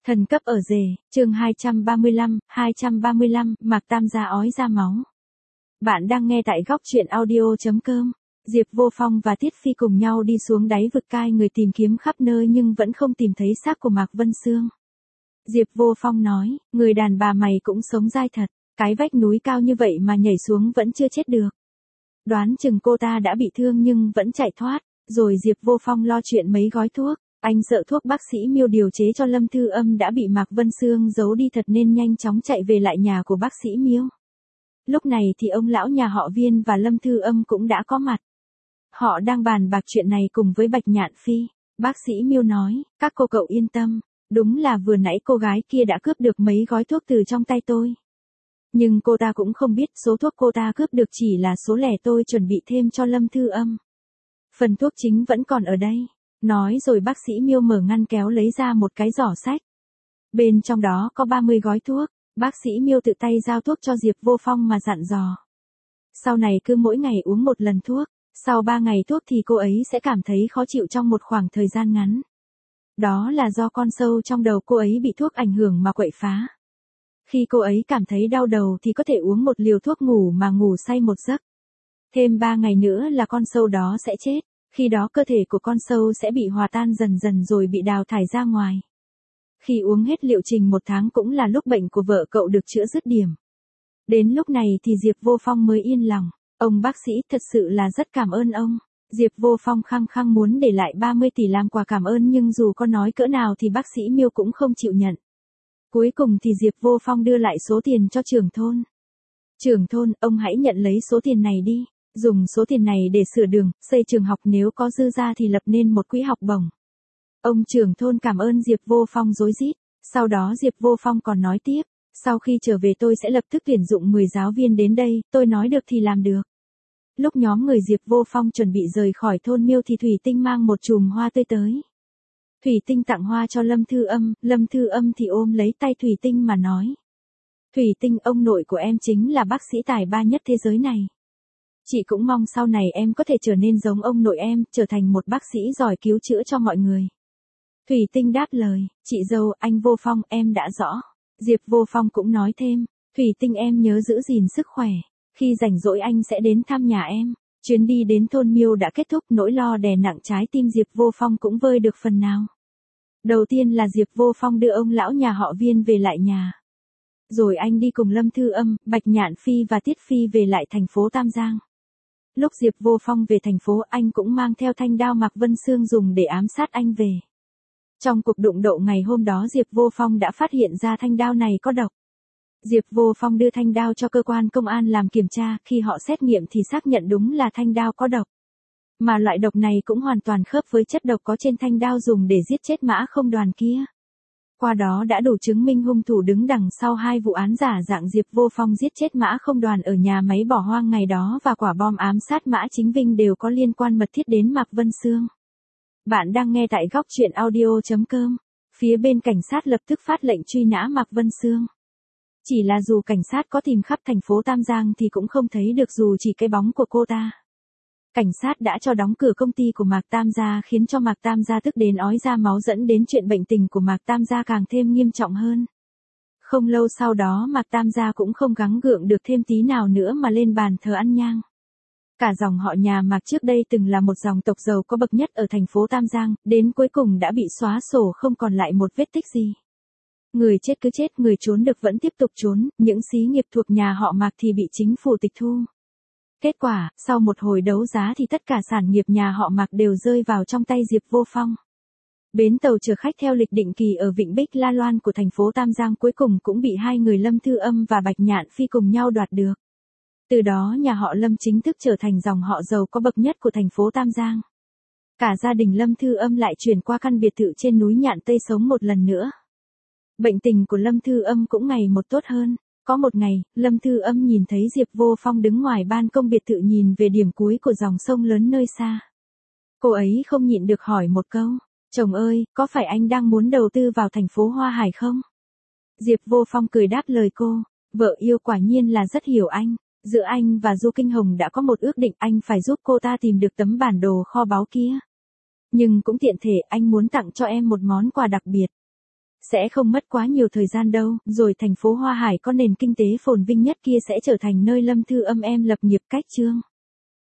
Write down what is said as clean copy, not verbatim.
Thần cấp ở rể, chương 235, Mạc Tam gia ói ra máu. Bạn đang nghe tại góc truyện audio.com. Diệp Vô Phong và Tiết Phi cùng nhau đi xuống đáy vực cai người tìm kiếm khắp nơi nhưng vẫn không tìm thấy xác của Mạc Vân Xương. Diệp Vô Phong nói, người đàn bà mày cũng sống dai thật, cái vách núi cao như vậy mà nhảy xuống vẫn chưa chết được. Đoán chừng cô ta đã bị thương nhưng vẫn chạy thoát, rồi Diệp Vô Phong lo chuyện mấy gói thuốc. Anh sợ thuốc bác sĩ Miêu điều chế cho Lâm Thư Âm đã bị Mạc Vân Xương giấu đi thật nên nhanh chóng chạy về lại nhà của bác sĩ Miêu. Lúc này thì ông lão nhà họ Viên và Lâm Thư Âm cũng đã có mặt. Họ đang bàn bạc chuyện này cùng với Bạch Nhạn Phi. Bác sĩ Miêu nói, các cô cậu yên tâm, đúng là vừa nãy cô gái kia đã cướp được mấy gói thuốc từ trong tay tôi. Nhưng cô ta cũng không biết số thuốc cô ta cướp được chỉ là số lẻ tôi chuẩn bị thêm cho Lâm Thư Âm. Phần thuốc chính vẫn còn ở đây. Nói rồi bác sĩ Miêu mở ngăn kéo lấy ra một cái giỏ sách. Bên trong đó có 30 gói thuốc, bác sĩ Miêu tự tay giao thuốc cho Diệp Vô Phong mà dặn dò. Sau này cứ mỗi ngày uống một lần thuốc, sau 3 ngày thuốc thì cô ấy sẽ cảm thấy khó chịu trong một khoảng thời gian ngắn. Đó là do con sâu trong đầu cô ấy bị thuốc ảnh hưởng mà quậy phá. Khi cô ấy cảm thấy đau đầu thì có thể uống một liều thuốc ngủ mà ngủ say một giấc. Thêm 3 ngày nữa là con sâu đó sẽ chết. Khi đó cơ thể của con sâu sẽ bị hòa tan dần dần rồi bị đào thải ra ngoài. Khi uống hết liệu trình 1 tháng cũng là lúc bệnh của vợ cậu được chữa dứt điểm. Đến lúc này thì Diệp Vô Phong mới yên lòng. Ông bác sĩ thật sự là rất cảm ơn ông. Diệp Vô Phong khăng khăng muốn để lại 30 tỷ làm quà cảm ơn nhưng dù có nói cỡ nào thì bác sĩ Miêu cũng không chịu nhận. Cuối cùng thì Diệp Vô Phong đưa lại số tiền cho trưởng thôn. Trưởng thôn, ông hãy nhận lấy số tiền này đi. Dùng số tiền này để sửa đường, xây trường học nếu có dư ra thì lập nên một quỹ học bổng. Ông trưởng thôn cảm ơn Diệp Vô Phong rối rít. Sau đó Diệp Vô Phong còn nói tiếp, sau khi trở về tôi sẽ lập tức tuyển dụng 10 giáo viên đến đây, tôi nói được thì làm được. Lúc nhóm người Diệp Vô Phong chuẩn bị rời khỏi thôn Miêu thì Thủy Tinh mang một chùm hoa tươi tới. Thủy Tinh tặng hoa cho Lâm Thư Âm thì ôm lấy tay Thủy Tinh mà nói. Thủy Tinh, ông nội của em chính là bác sĩ tài ba nhất thế giới này. Chị cũng mong sau này em có thể trở nên giống ông nội em, trở thành một bác sĩ giỏi cứu chữa cho mọi người. Thủy Tinh đáp lời, chị dâu, anh Vô Phong, em đã rõ. Diệp Vô Phong cũng nói thêm, Thủy Tinh em nhớ giữ gìn sức khỏe, khi rảnh rỗi anh sẽ đến thăm nhà em. Chuyến đi đến thôn Miêu đã kết thúc, nỗi lo đè nặng trái tim Diệp Vô Phong cũng vơi được phần nào. Đầu tiên là Diệp Vô Phong đưa ông lão nhà họ Viên về lại nhà. Rồi anh đi cùng Lâm Thư Âm, Bạch Nhạn Phi và Tiết Phi về lại thành phố Tam Giang. Lúc Diệp Vô Phong về thành phố anh cũng mang theo thanh đao Mạc Vân Xương dùng để ám sát anh về. Trong cuộc đụng độ ngày hôm đó Diệp Vô Phong đã phát hiện ra thanh đao này có độc. Diệp Vô Phong đưa thanh đao cho cơ quan công an làm kiểm tra, khi họ xét nghiệm thì xác nhận đúng là thanh đao có độc. Mà loại độc này cũng hoàn toàn khớp với chất độc có trên thanh đao dùng để giết chết Mã Không Đoàn kia. Qua đó đã đủ chứng minh hung thủ đứng đằng sau 2 vụ án giả dạng Diệp Vô Phong giết chết Mã Không Đoàn ở nhà máy bỏ hoang ngày đó và quả bom ám sát Mã Chính Vinh đều có liên quan mật thiết đến Mạc Vân Xương. Bạn đang nghe tại góc truyện audio.com. Phía bên cảnh sát lập tức phát lệnh truy nã Mạc Vân Xương. Chỉ là dù cảnh sát có tìm khắp thành phố Tam Giang thì cũng không thấy được dù chỉ cái bóng của cô ta. Cảnh sát đã cho đóng cửa công ty của Mạc Tam gia khiến cho Mạc Tam gia tức đến ói ra máu dẫn đến chuyện bệnh tình của Mạc Tam gia càng thêm nghiêm trọng hơn. Không lâu sau đó Mạc Tam gia cũng không gắng gượng được thêm tí nào nữa mà lên bàn thờ ăn nhang. Cả dòng họ nhà Mạc trước đây từng là một dòng tộc giàu có bậc nhất ở thành phố Tam Giang, đến cuối cùng đã bị xóa sổ không còn lại một vết tích gì. Người chết cứ chết, người trốn được vẫn tiếp tục trốn, những xí nghiệp thuộc nhà họ Mạc thì bị chính phủ tịch thu. Kết quả, sau một hồi đấu giá thì tất cả sản nghiệp nhà họ Mạc đều rơi vào trong tay Diệp Vô Phong. Bến tàu chở khách theo lịch định kỳ ở Vịnh Bích La Loan của thành phố Tam Giang cuối cùng cũng bị 2 người Lâm Thư Âm và Bạch Nhạn Phi cùng nhau đoạt được. Từ đó nhà họ Lâm chính thức trở thành dòng họ giàu có bậc nhất của thành phố Tam Giang. Cả gia đình Lâm Thư Âm lại chuyển qua căn biệt thự trên núi Nhạn Tây sống một lần nữa. Bệnh tình của Lâm Thư Âm cũng ngày một tốt hơn. Có một ngày, Lâm Thư Âm nhìn thấy Diệp Vô Phong đứng ngoài ban công biệt thự nhìn về điểm cuối của dòng sông lớn nơi xa. Cô ấy không nhịn được hỏi một câu, chồng ơi, có phải anh đang muốn đầu tư vào thành phố Hoa Hải không? Diệp Vô Phong cười đáp lời cô, vợ yêu quả nhiên là rất hiểu anh. Giữa anh và Du Kinh Hồng đã có một ước định, anh phải giúp cô ta tìm được tấm bản đồ kho báu kia. Nhưng cũng tiện thể anh muốn tặng cho em một món quà đặc biệt. Sẽ không mất quá nhiều thời gian đâu, rồi thành phố Hoa Hải có nền kinh tế phồn vinh nhất kia sẽ trở thành nơi Lâm Thư Âm em lập nghiệp cách Trương.